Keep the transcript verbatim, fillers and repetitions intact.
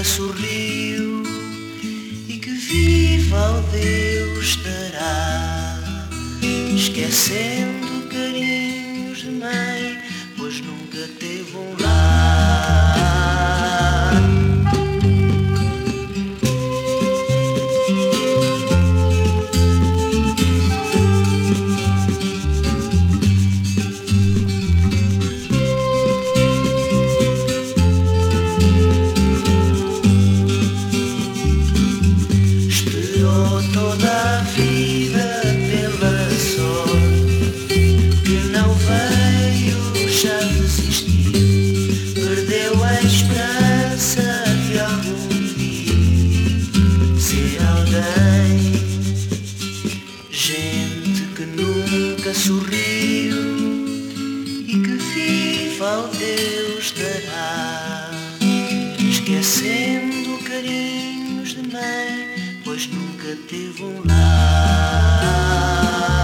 sorriu e que viva ao Deus dará, esquecendo carinhos de mãe, pois nunca teve um lar. Toda a vida pela sorte que não veio, já desistiu, perdeu a esperança de algum dia ser alguém. Gente que nunca sorriu e que viva ao Deus dará, esquecendo carinhos de mãe, pois nunca teve um lar.